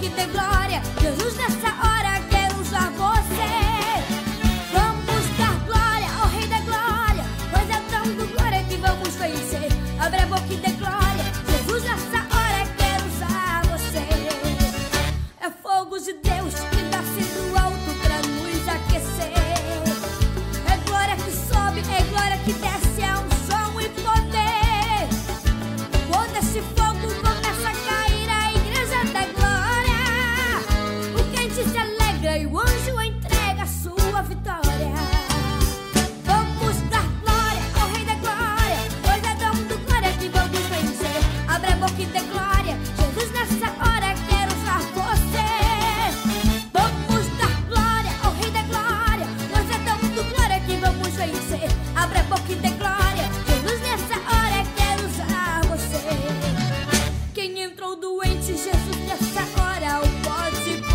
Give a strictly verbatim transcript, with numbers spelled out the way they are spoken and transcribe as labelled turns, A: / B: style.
A: que dê glória. Jesus, nessa hora quer usar você. Vamos dar glória ao Rei da Glória, pois é dando glória que vamos vencer. Abre a boca e dê glória. Jesus, nessa hora quer usar você. É fogo de Deus que desce do alto pra nos aquecer. É glória que sobe, é glória que desce, é um som e poder. Quando esse fogo começa a cair, a igreja dá glória. O crente se alegra e o anjo entrega a sua vitória. Vamos dar glória ao Rei da Glória, pois é dando glória que vamos vencer. Abre a boca e dê glória. Jesus, nessa hora quer usar você. Vamos dar glória ao Rei da Glória, pois é dando glória que vamos vencer. Abre a boca e dê glória. Jesus, nessa hora quer usar você. Quem entrou doente, Jesus, nessa hora o pode